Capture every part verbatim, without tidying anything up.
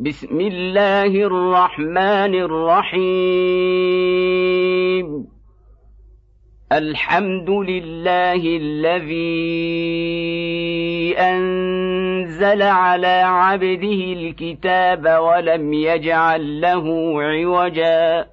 بسم الله الرحمن الرحيم الحمد لله الذي أنزل على عبده الكتاب ولم يجعل له عوجا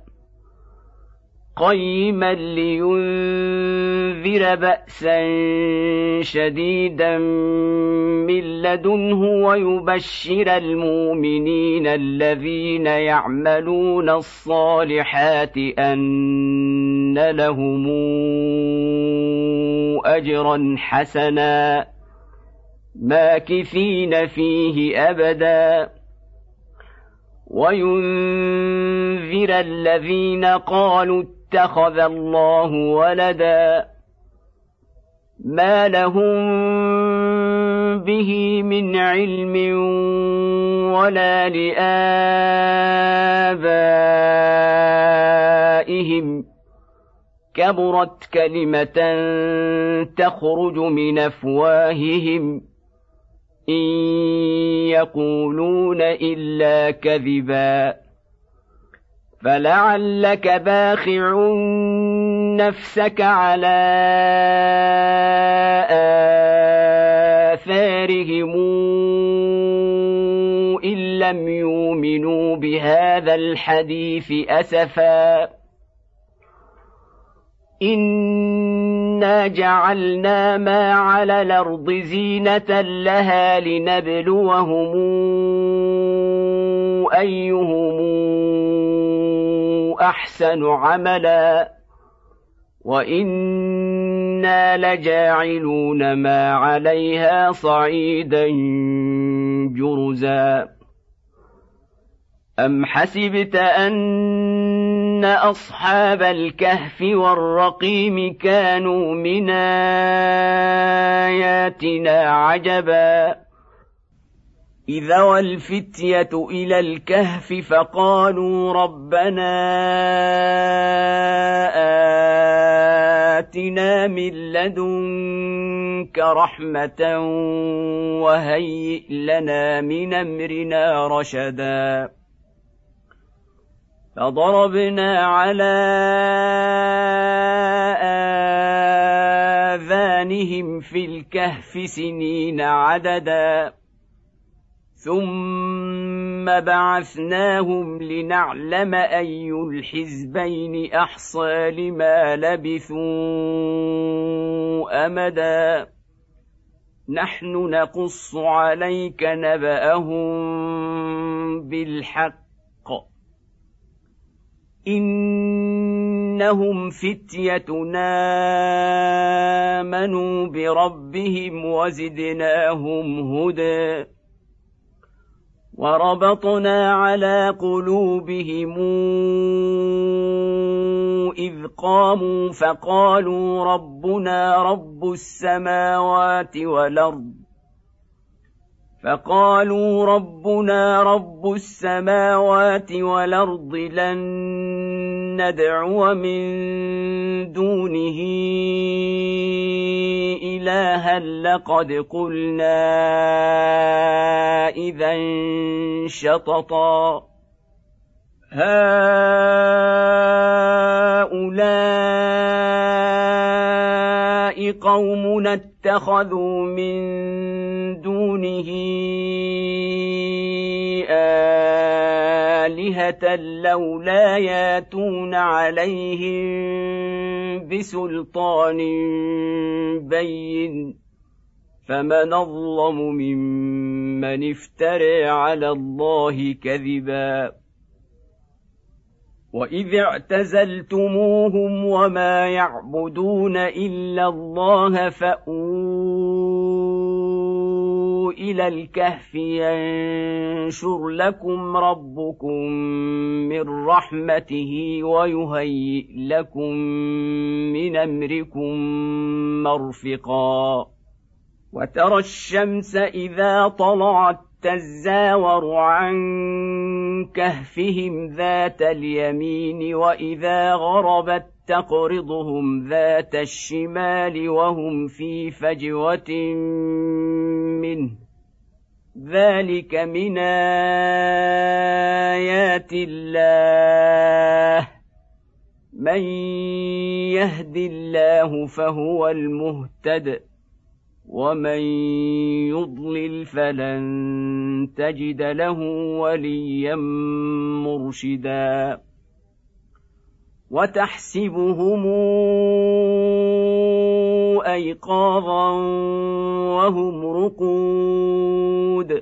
قيما لينذر بأسا شديدا من لدنه ويبشر المؤمنين الذين يعملون الصالحات أن لهم أجرا حسنا ماكثين فيه أبدا وينذر الذين قالوا اتخذ الله ولدا ما لهم به من علم ولا لآبائهم كبرت كلمة تخرج من أفواههم إن يقولون إلا كذبا فلعلك باخع نفسك على آثارهم إن لم يؤمنوا بهذا الحديث أسفا إنا جعلنا ما على الأرض زينة لها لنبلوهم أيهم أحسن عملا وإنا لجاعلون ما عليها صعيدا جرزا أم حسبت أن أصحاب الكهف والرقيم كانوا من آياتنا عجبا إذا والفتية إلى الكهف فقالوا ربنا آتنا من لدنك رحمة وهيئ لنا من أمرنا رشدا فضربنا على آذانهم في الكهف سنين عددا ثم بعثناهم لنعلم أي الحزبين أحصى لما لبثوا أمدا نحن نقص عليك نبأهم بالحق إنهم فتيتنا آمنوا بربهم وزدناهم هدى وربطنا على قلوبهم إذ قاموا فقالوا ربنا رب السماوات والأرض فقالوا ربنا رب السماوات والأرض لن ندعو من دونه إلها لقد قلنا إذا شططا هؤلاء قومنا اتخذوا من دونه آلهة لولا ياتون عليهم بسلطان بين فمن أظلم ممن افترى على الله كذبا وإذ اعتزلتموهم وما يعبدون إلا الله فأووا إلى الكهف ينشر لكم ربكم من رحمته ويهيئ لكم من أمركم مرفقا وترى الشمس إذا طلعت تزاور عن كهفهم ذات اليمين وإذا غربت تقرضهم ذات الشمال وهم في فجوة منه ذلك من آيات الله من يهد الله فهو المهتد ومن يضلل فلن تجد له وليا مرشدا وتحسبهم أيقاظا وهم رقود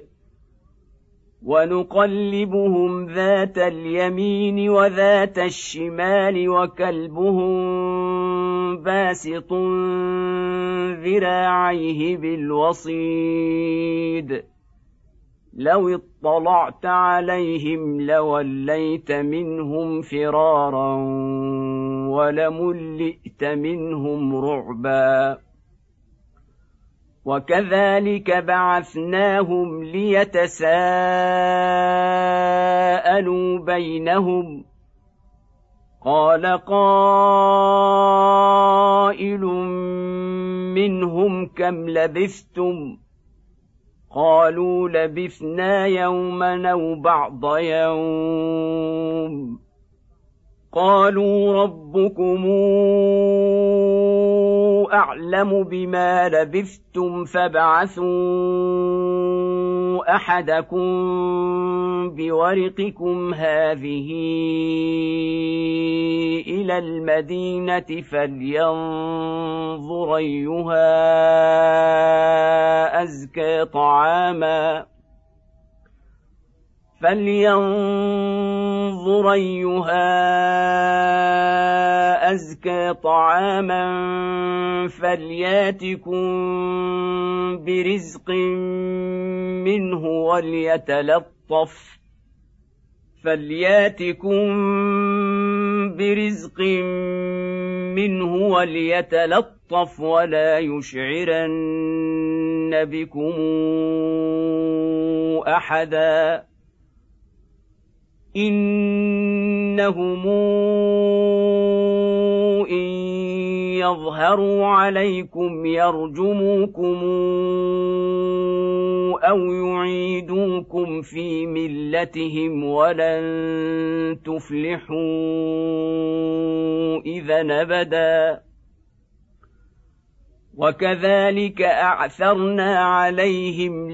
ونقلبهم ذات اليمين وذات الشمال وكلبهم باسط ذراعيه بالوصيد لو اطلعت عليهم لوليت منهم فرارا ولملئت منهم رعبا وكذلك بعثناهم ليتساءلوا بينهم قال قائل منهم كم لبثتم قالوا لبثنا يوما أو بعض يوم قالوا ربكم أعلم بما لبثتم فابعثوا أحدكم بورقكم هذه إلى المدينة فلينظر أيها أزكى طعاما فلينظر أيها أزكى طعاما فلياتكم برزق منه وليتلطف فلياتكم برزق منه وليتلطف ولا يشعرن بكم أحدا إنهم إن يظهروا عليكم يرجموكم أو يعيدوكم في ملتهم ولن تفلحوا إذا أبدا وكذلك أعثرنا عليهم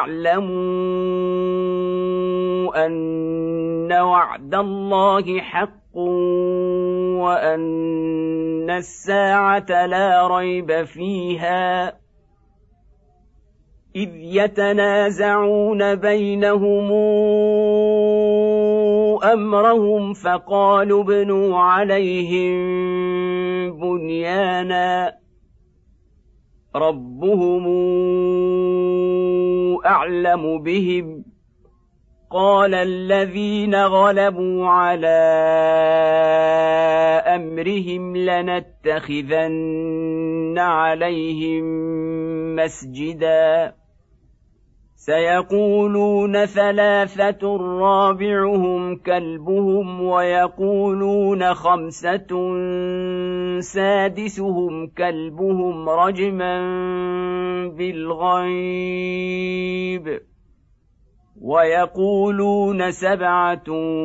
ليعلموا أن وعد الله حق وأن الساعة لا ريب فيها إذ يتنازعون بينهم أمرهم فقالوا ابنوا عليهم بنيانا ربهم أعلم بهم قال الذين غلبوا على أمرهم لنتخذن عليهم مسجدا سيقولون ثلاثة رابعهم كلبهم ويقولون خمسة سادسهم كلبهم رجما بالغيب ويقولون سبعة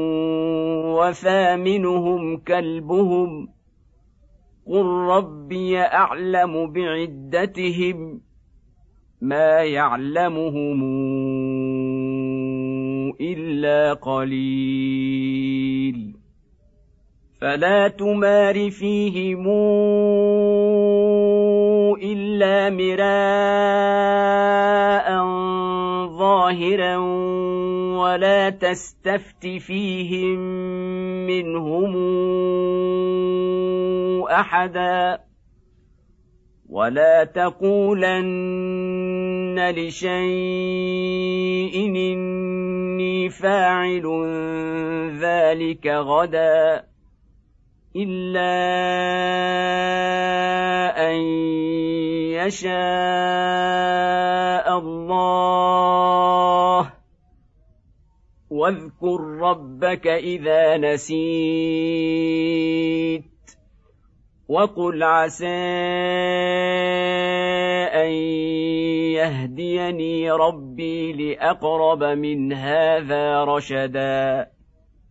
وثامنهم كلبهم قل ربي أعلم بعدتهم ما يعلمهم إلا قليل فلا تمار فيهم إلا مراء ظاهرا ولا تستفت فيهم منهم أحدا ولا تقولن لشيء إني فاعل ذلك غدا إلا أن يشاء الله واذكر ربك إذا نسيت وقل عسى أن يهديني ربي لأقرب من هذا رشدا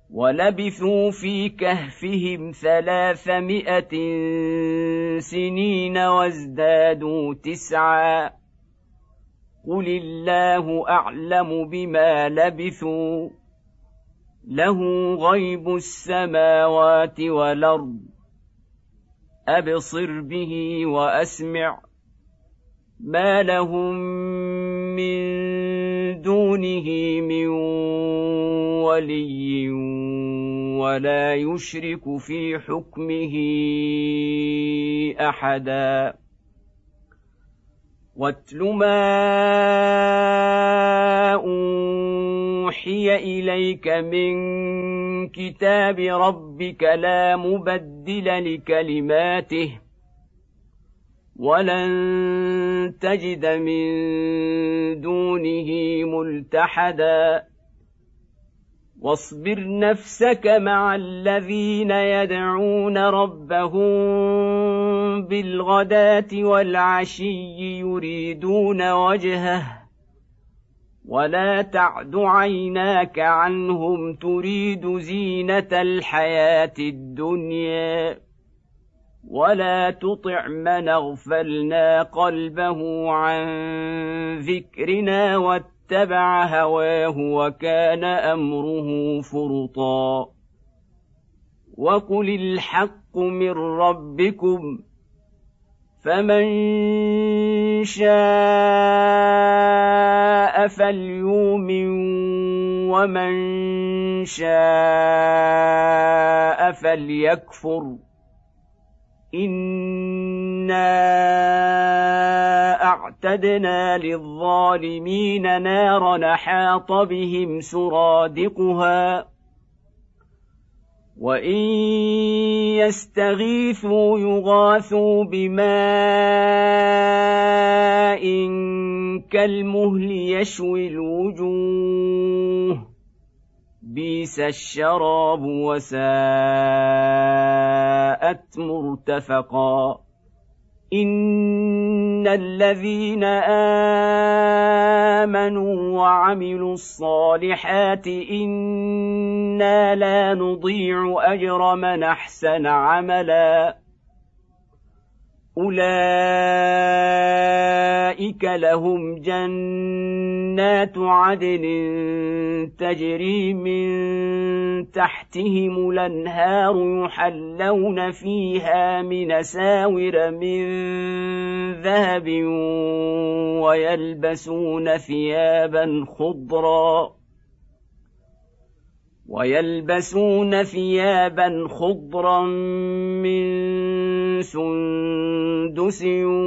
ولبثوا في كهفهم ثلاثمائة سنين وازدادوا تسعا قل الله أعلم بما لبثوا له غيب السماوات والأرض أبصر به وأسمع ما لهم من دونه من ولي ولا يشرك في حكمه أحدا واتل ما أوحي إليك من كتاب ربك لا مبدل لكلماته ولن تجد من دونه ملتحدا واصبر نفسك مع الذين يدعون ربهم بالغداة والعشي يريدون وجهه ولا تعد عيناك عنهم تريد زينة الحياة الدنيا ولا تطع من اغفلنا قلبه عن ذكرنا واتبع هواه وكان أمره فرطا وقل الحق من ربكم فمن شاء فليؤمن ومن شاء فليكفر إنا أعتدنا للظالمين نارا حاط بهم سرادقها وإن يستغيثوا يغاثوا بماء كالمهل يشوي الوجوه بئس الشراب وساءت مرتفقا إن الذين آمنوا وعملوا الصالحات إنا لا نضيع أجر من أحسن عملا أولئك لهم جنات عدن تجري من تحتهم الأنهار يحلون فيها من أساور من ذهب ويلبسون ثيابا خضرا ويلبسون ثيابا خضرا من سندس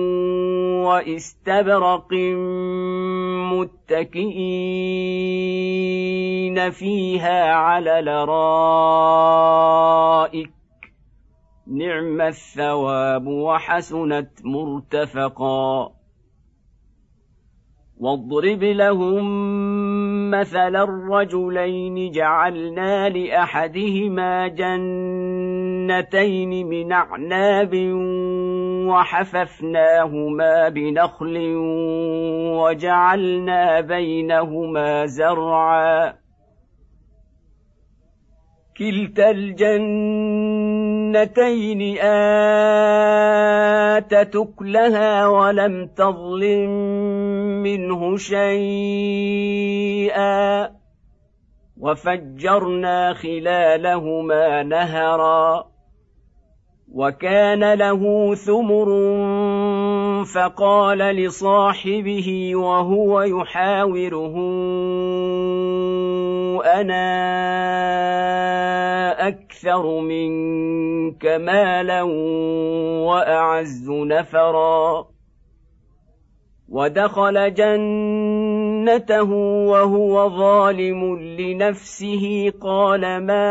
واستبرق متكئين فيها على الأرائك نعم الثواب وحسنت مرتفقا واضرب لهم مثل الرجلين جعلنا لأحدهما جنتين من أعناب وحففناهما بنخل وجعلنا بينهما زرعا كلتا الجنتين آتت أكلها ولم تظلم منه شيئا وفجرنا خلالهما نهرا وكان له ثمر فقال لصاحبه وهو يحاوره أنا أكثر منك مالا وأعز نفرا ودخل جنته وهو ظالم لنفسه قال ما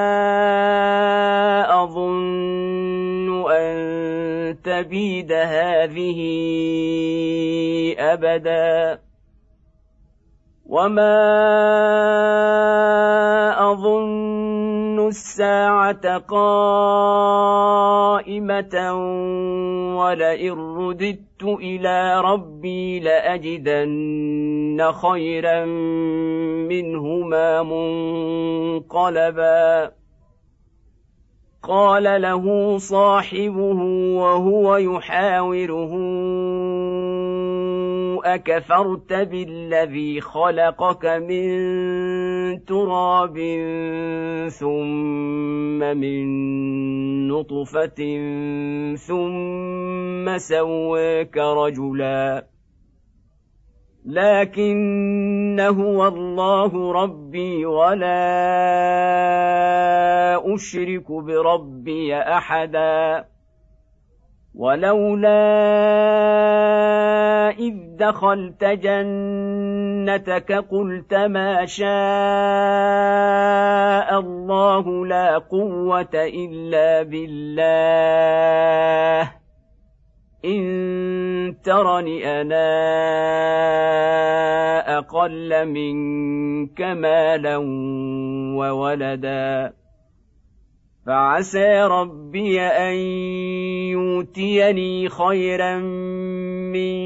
أظن أن تبيد هذه أبدا وما أظن الساعة قائمة ولئن رددت إلى ربي لأجدن خيرا منهما منقلبا قال له صاحبه وهو يحاوره أكفرت بالذي خلقك من تراب ثم من نطفة ثم سواك رجلا لكن هو الله ربي ولا أشرك بربي أحدا ولولا إذ دخلت جنتك قلت ما شاء الله لا قوة إلا بالله إن ترني أنا أقل منك مالا وولدا فعسى ربي أن يؤتيني خيرا من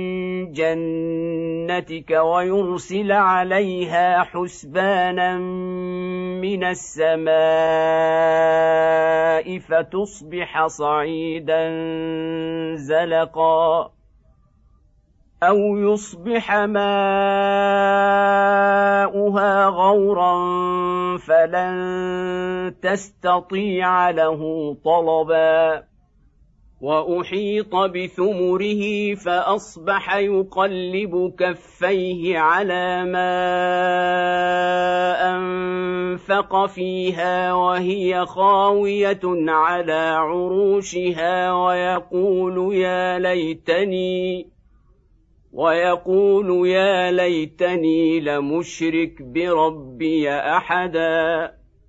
جنتك ويرسل عليها حسبانا من السماء فتصبح صعيدا زلقا أو يصبح ماؤها غورا فلن تستطيع له طلبا وأحيط بثمره فأصبح يقلب كفيه على ما أنفق فيها وهي خاوية على عروشها ويقول يا ليتني ويقول يا ليتني لمشرك بربي أحدا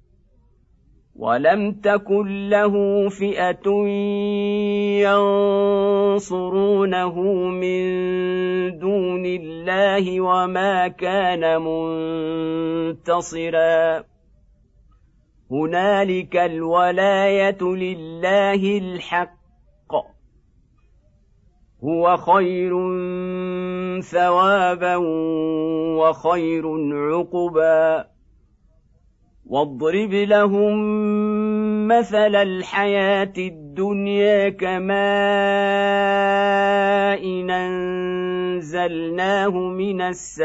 ولم تكن له فئة ينصرونه من دون الله وما كان منتصرا هنالك الولاية لله الحق هو خير ثوابا وخير عقبا واضرب لهم مثل الحياة الدنيا كماء أنزلناه من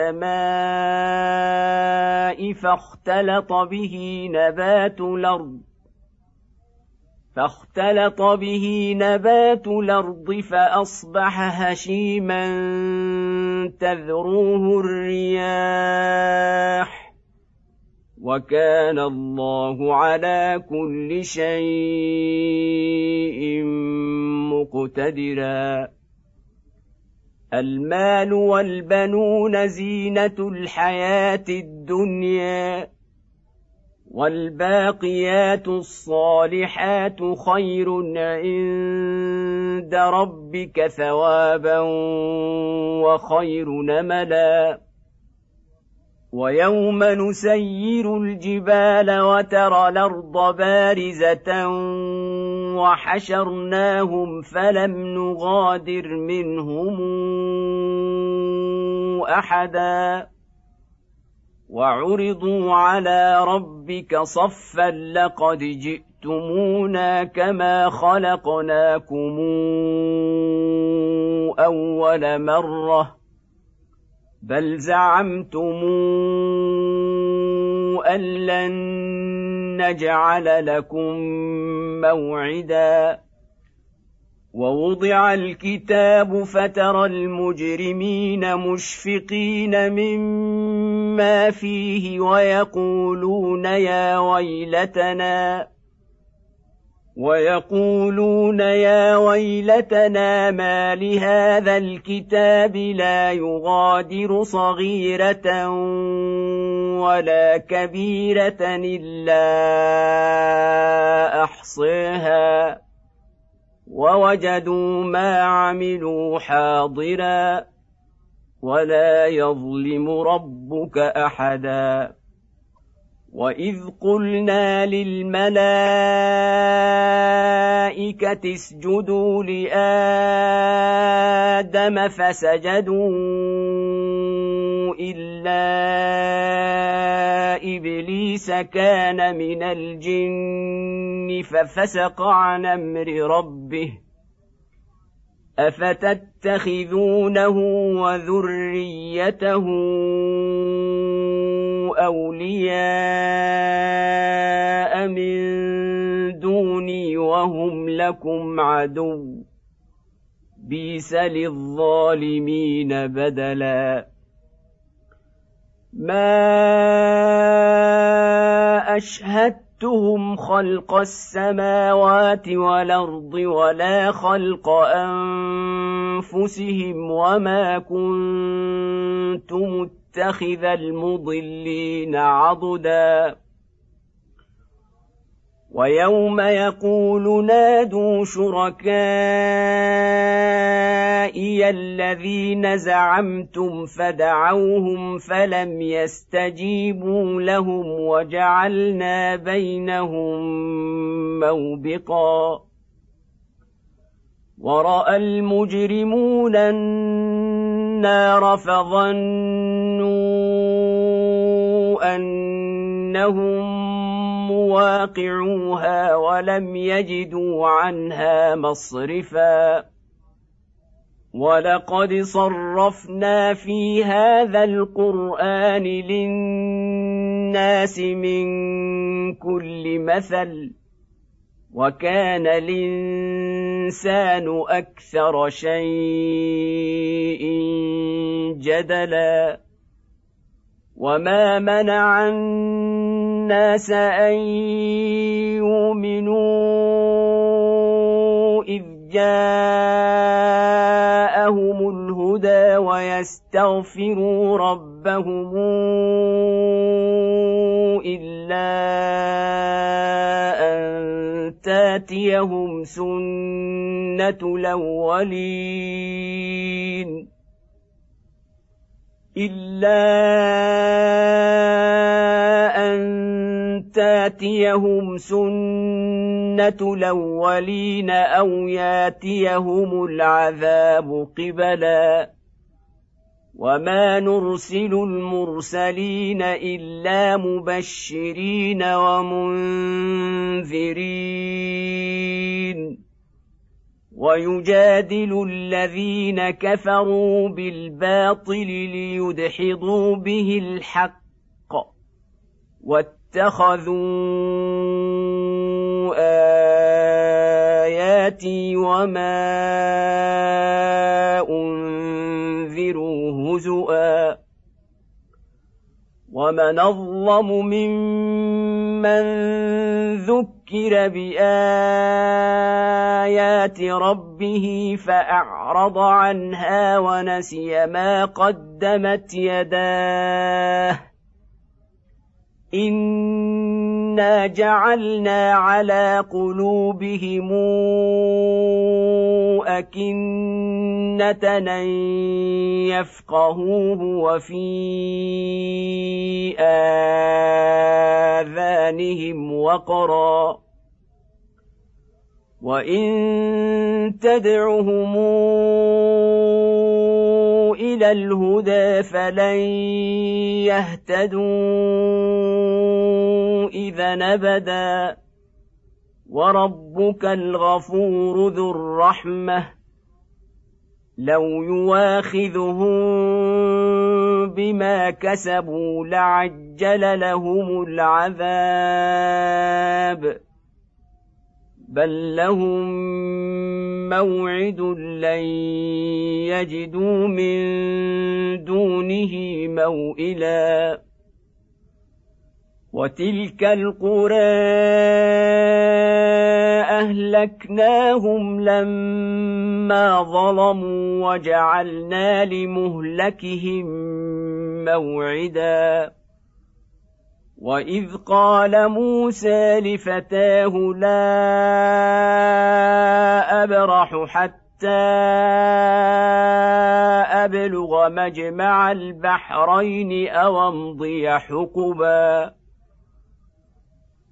السماء فاختلط به نبات الأرض فاختلط به نبات الأرض فأصبح هشيما تذروه الرياح وكان الله على كل شيء مقتدرا المال والبنون زينة الحياة الدنيا والباقيات الصالحات خير عند ربك ثوابا وخير نملا ويوم نسير الجبال وترى الأرض بارزة وحشرناهم فلم نغادر منهم أحدا وعرضوا على ربك صفا لقد جئتمونا كما خلقناكم أول مرة بل زعمتم أن لن نجعل لكم موعدا ووضع الكتاب فترى المجرمين مشفقين مما فيه ويقولون يا ويلتنا ويقولون يا ويلتنا ما لهذا الكتاب لا يغادر صغيرة ولا كبيرة إلا أحصاها ووجدوا ما عملوا حاضرا ولا يظلم ربك أحدا وإذ قلنا للملائكة اسجدوا لآدم فسجدوا إلا إبليس كان من الجن ففسق عن أمر ربه أفتتخذونه وذريته أولياء من دوني وهم لكم عدو بئس للظالمين بدلا ما أشهدتهم خلق السماوات والأرض ولا خلق أنفسهم وما كنت متخذ المضلين عضدا ويوم يقول نادوا شركائي الذين زعمتم فدعوهم فلم يستجيبوا لهم وجعلنا بينهم موبقا ورأى المجرمون النار فظنوا أنهم مواقعوها ولم يجدوا عنها مصرفا ولقد صرفنا في هذا القرآن للناس من كل مثل وكان الإنسان أكثر شيء جدلا وما منع الناس أن يؤمنوا إذ جاءهم الهدى ويستغفروا ربهم إلا أن تاتيهم سنة الأولين إلا أن تاتيهم سنة الأولين أو ياتيهم العذاب قبلا وما نرسل المرسلين إلا مبشرين ومنذرين ويجادل الذين كفروا بالباطل ليدحضوا به الحق واتخذوا آياتي وما أنذروا هزؤا ومن أظلم ممن ذكر بآيات ربه فأعرض عنها ونسي ما قدمت يداه إنا جعلنا على قلوبهم أكنة أن يفقهوه وفي آذانهم وقرا وإن تدعهم إلى الهدى فلن يهتدوا إذا أبدا وربك الغفور ذو الرحمة لو يواخذهم بما كسبوا لعجل لهم العذاب بل لهم موعد لن يجدوا من دونه موئلا وتلك القرى أهلكناهم لما ظلموا وجعلنا لمهلكهم موعدا وإذ قال موسى لفتاه لا أبرح حتى أبلغ مجمع البحرين أو أمضي حقبا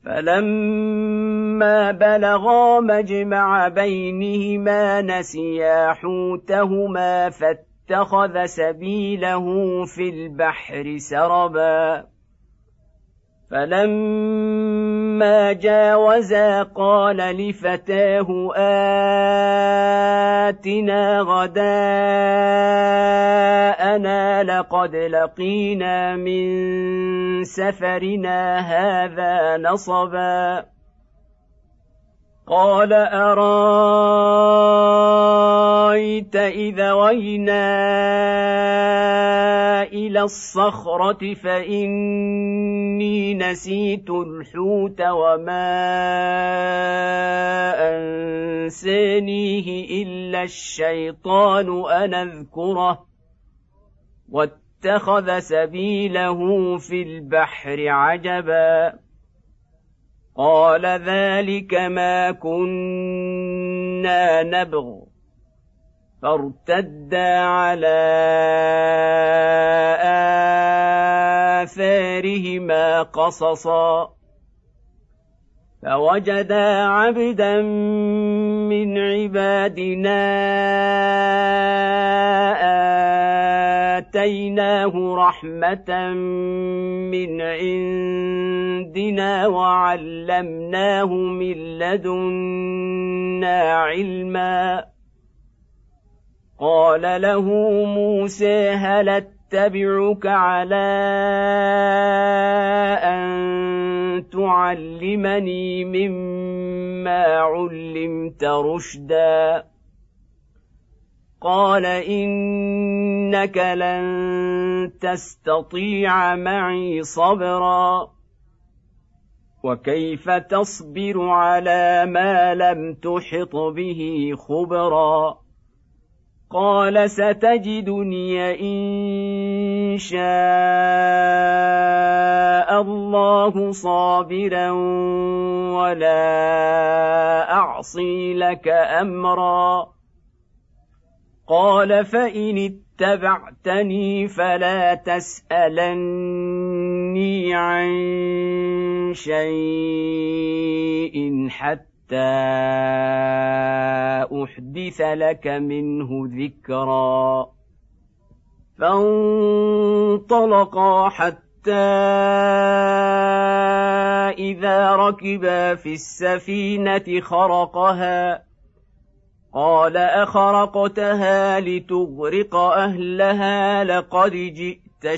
فلما بلغا مجمع بينهما نسيا حوتهما فاتخذ سبيله في البحر سربا فلما جاوزا قال لفتاه آتنا غداءنا لقد لقينا من سفرنا هذا نصبا قال أرايت إذا وينا إلى الصخرة فإني نسيت الحوت وما أنسانيه إلا الشيطان أن أذكره واتخذ سبيله في البحر عجبا قال ذلك ما كنا نبغ فارتدا على آثارهما قصصا فوجدا عبدا من عبادنا آتيناه رحمة من عندنا وعلمناه من لدنا علما قال له موسى هل اتبعك على أن تعلمني مما علمت رشدا قال إنك لن تستطيع معي صبرا وكيف تصبر على ما لم تحط به خبرا قال ستجدني إن شاء الله صابرا ولا أعصي لك أمرا قال فإن اتبعتني فلا تسألني عن شيء حتى أحدث لك منه ذكرا فانطلقا حتى إذا ركبا في السفينة خرقها قال أخرقتها لتغرق أهلها لقد جئت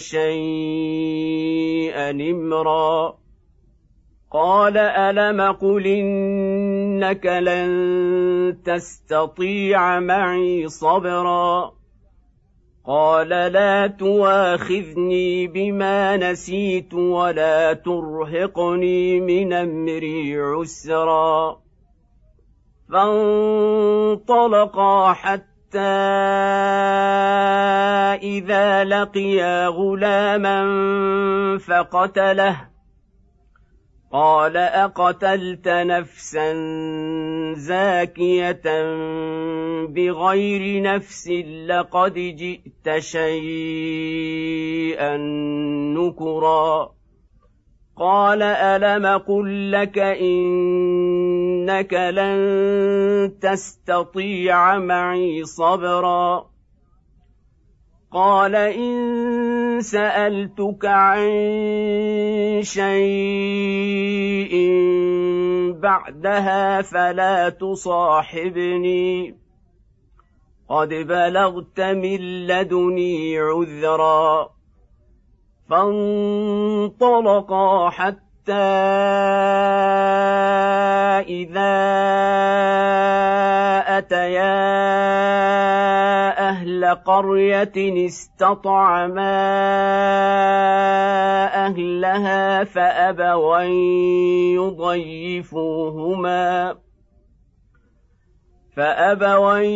شيئا إمرا قال ألم قل إنك لن تستطيع معي صبرا قال لا تواخذني بما نسيت ولا ترهقني من أمري عسرا فانطلقا حتى إذا لقيا غلاما فقتله قال أقتلت نفسا زاكية بغير نفس لقد جئت شيئا نكرا قال ألم قل لك إنك لن تستطيع معي صبرا قال إن سألتك عن شيء بعدها فلا تصاحبني قد بلغت من لدني عذرا فانطلقا حتى إذا أتيا أهل قرية استطعما أهلها فأبوا أن يضيفوهما فأبوا أن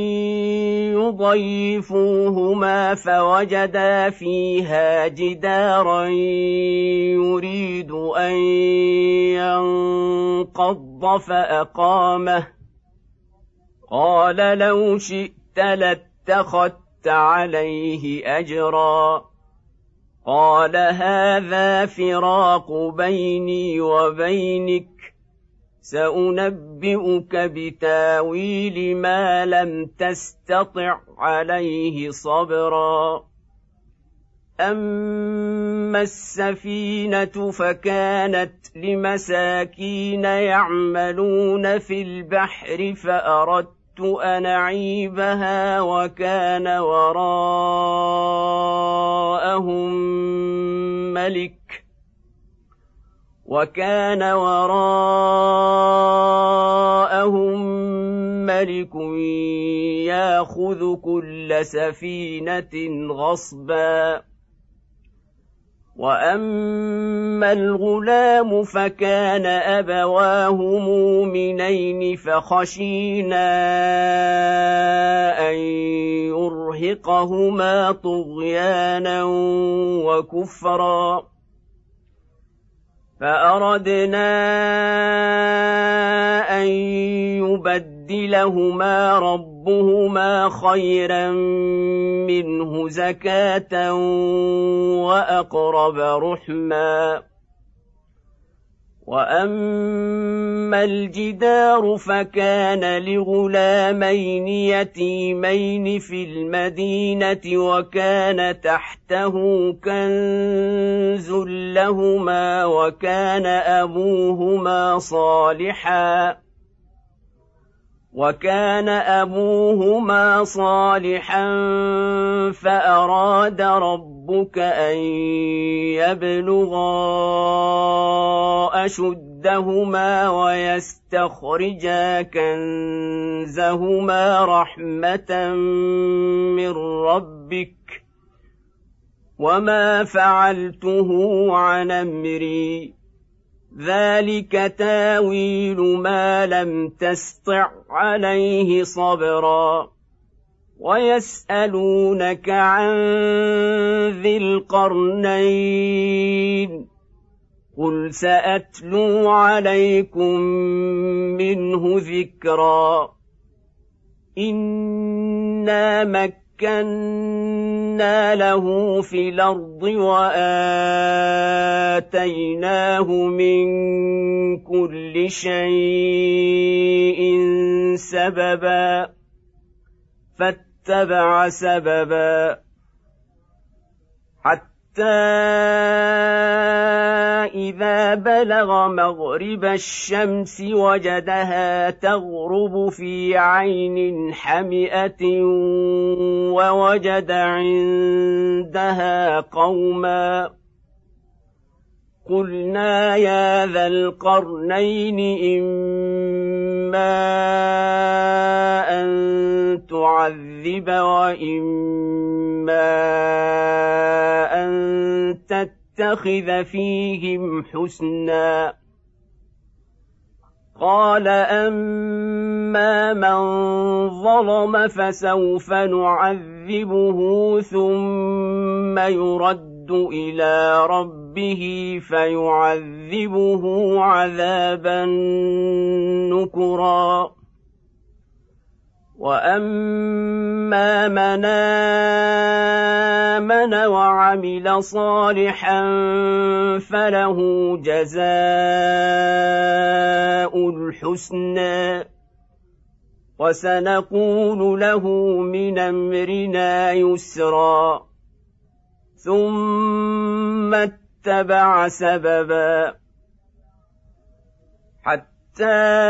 يضيفوهما فوجدا فيها جدارا يريد أن ينقض فأقامه قال لو شئت لاتخذت عليه أجرا قال هذا فراق بيني وبينك سأنبئك بتاويل ما لم تستطع عليه صبرا أما السفينة فكانت لمساكين يعملون في البحر فأردت أن أعيبها وكان وراءهم ملك وكان وراءهم ملك يأخذ كل سفينة غصبا وأما الغلام فكان أبواه مؤمنين فخشينا أن يرهقهما طغيانا وكفرا فأردنا أن يبدلهما ربهما خيرا منه زكاة وأقرب رحما وأما الجدار فكان لغلامين يتيمين في المدينة وكان تحته كنز لهما وكان أبوهما صالحا وكان أبوهما صالحا فأراد ربك أن يبلغا أشدهما ويستخرجا كنزهما رحمة من ربك وما فعلته عن أمري ذلك تاويل ما لم تسطع عليه صبرا ويسألونك عن ذي القرنين قل سأتلو عليكم منه ذكرا إنا مكنا له في الأرض وآتيناه من كل شيء سببا فاتبع سببا حتى إذا بلغ مغرب الشمس وجدها تغرب في عين حمئة ووجد عندها قوما قلنا يا ذا القرنين إما أن تعذب وإما أن تتخذ فيهم حسنا قال أما من ظلم فسوف نعذبه ثم يرد إلى ربه فيعذبه عذابا نكرا وأما من آمن وعمل صالحا فله جزاء الحسنى وسنقول له من أمرنا يسرا ثم اتبع سببا حتى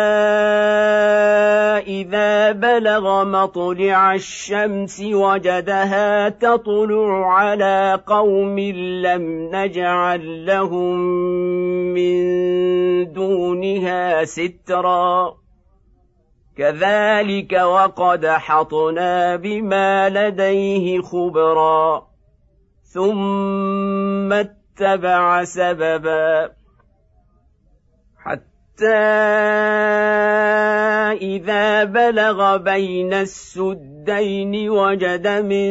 إذا بلغ مطلع الشمس وجدها تطلع على قوم لم نجعل لهم من دونها سترا كذلك وقد حطنا بما لديه خبرا ثم اتبع سببا حتى إذا بلغ بين السدين وجد من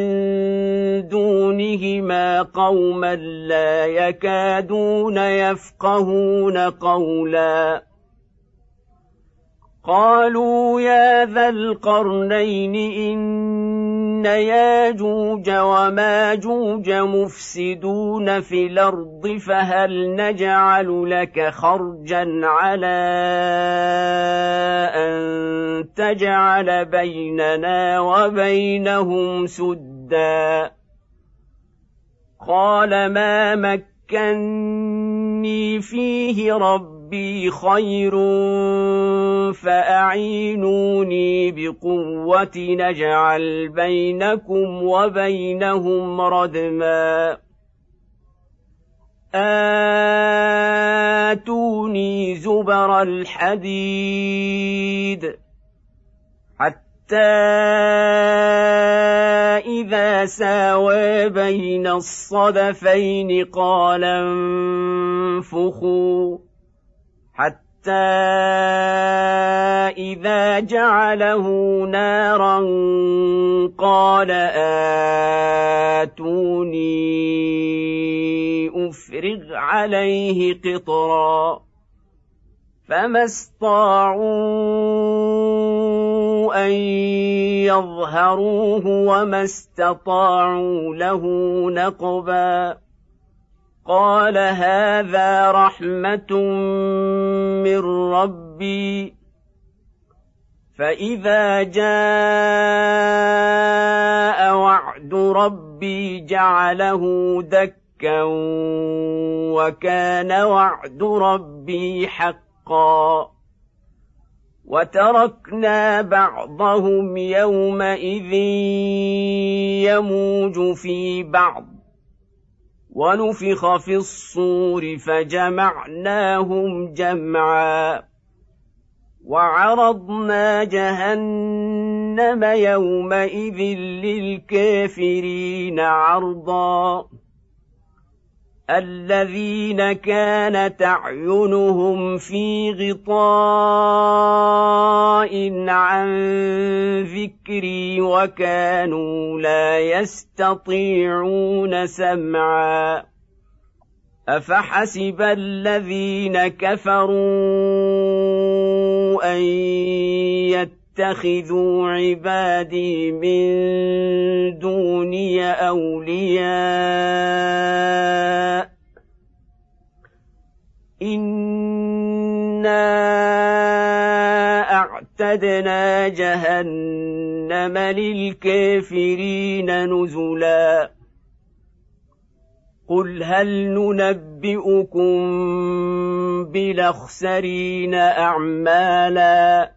دونهما قوما لا يكادون يفقهون قولا قالوا يا ذا القرنين إن ياجوج وماجوج مفسدون في الأرض فهل نجعل لك خرجا على أن تجعل بيننا وبينهم سدا قال ما مكني فيه ربي خير فأعينوني بقوة نجعل بينكم وبينهم ردما آتوني زبر الحديد حتى إذا ساوى بين الصدفين قال انفخوا حتى إذا جعله نارا قال آتوني أفرغ عليه قطرا فما استطاعوا أن يظهروه وما استطاعوا له نقبا قال هذا رحمة من ربي فإذا جاء وعد ربي جعله دكا وكان وعد ربي حقا وتركنا بعضهم يومئذ يموج في بعض ونفخ في الصور فجمعناهم جمعا وعرضنا جهنم يومئذ للكافرين عرضا الذين كانت أعينهم في غطاء عن ذكري وكانوا لا يستطيعون سمعا أفحسب الذين كفروا أن يتخذوا عبادي من دوني أولياء إنا أعتدنا جهنم للكافرين نزلا قل هل ننبئكم بالأخسرين أعمالا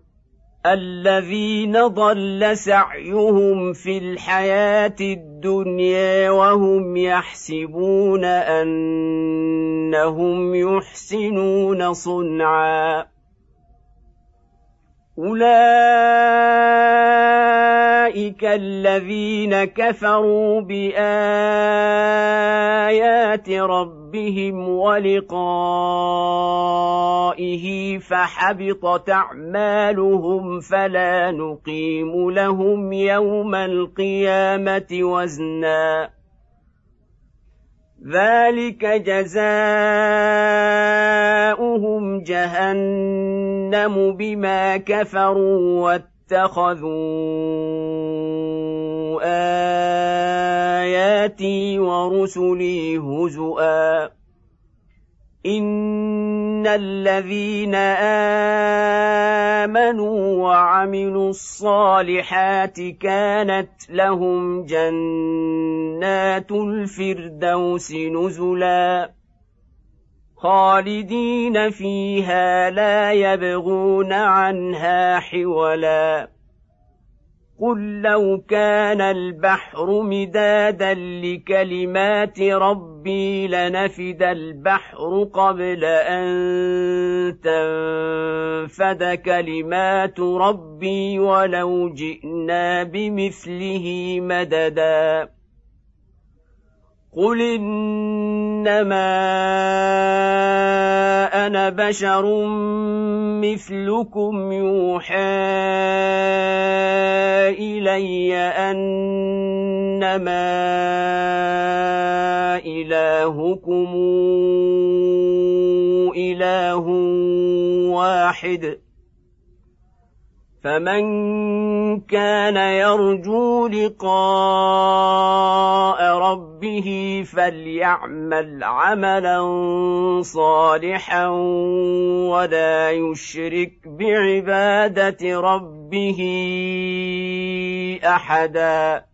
الذين ضل سعيهم في الحياة الدنيا وهم يحسبون أنهم يحسنون صنعا أولئك الذين كفروا بآيات ربهم ولقائه فحبطت أعمالهم فلا نقيم لهم يوم القيامة وزنا ذلك جزاؤهم جهنم بما كفروا واتخذوا آياتي ورسلي هزؤا إن الذين آمنوا وعملوا الصالحات كانت لهم جنات الفردوس نزلا خالدين فيها لا يبغون عنها حولا قل لو كان البحر مدادا لكلمات ربي لنفد البحر قبل أن تنفد كلمات ربي ولو جئنا بمثله مددا قل إنما أنا بشر مثلكم يوحى إلي أنما إلهكم إله واحد فمن كان يرجو لقاء ربه فليعمل عملا صالحا ولا يشرك بعبادة ربه أحدا.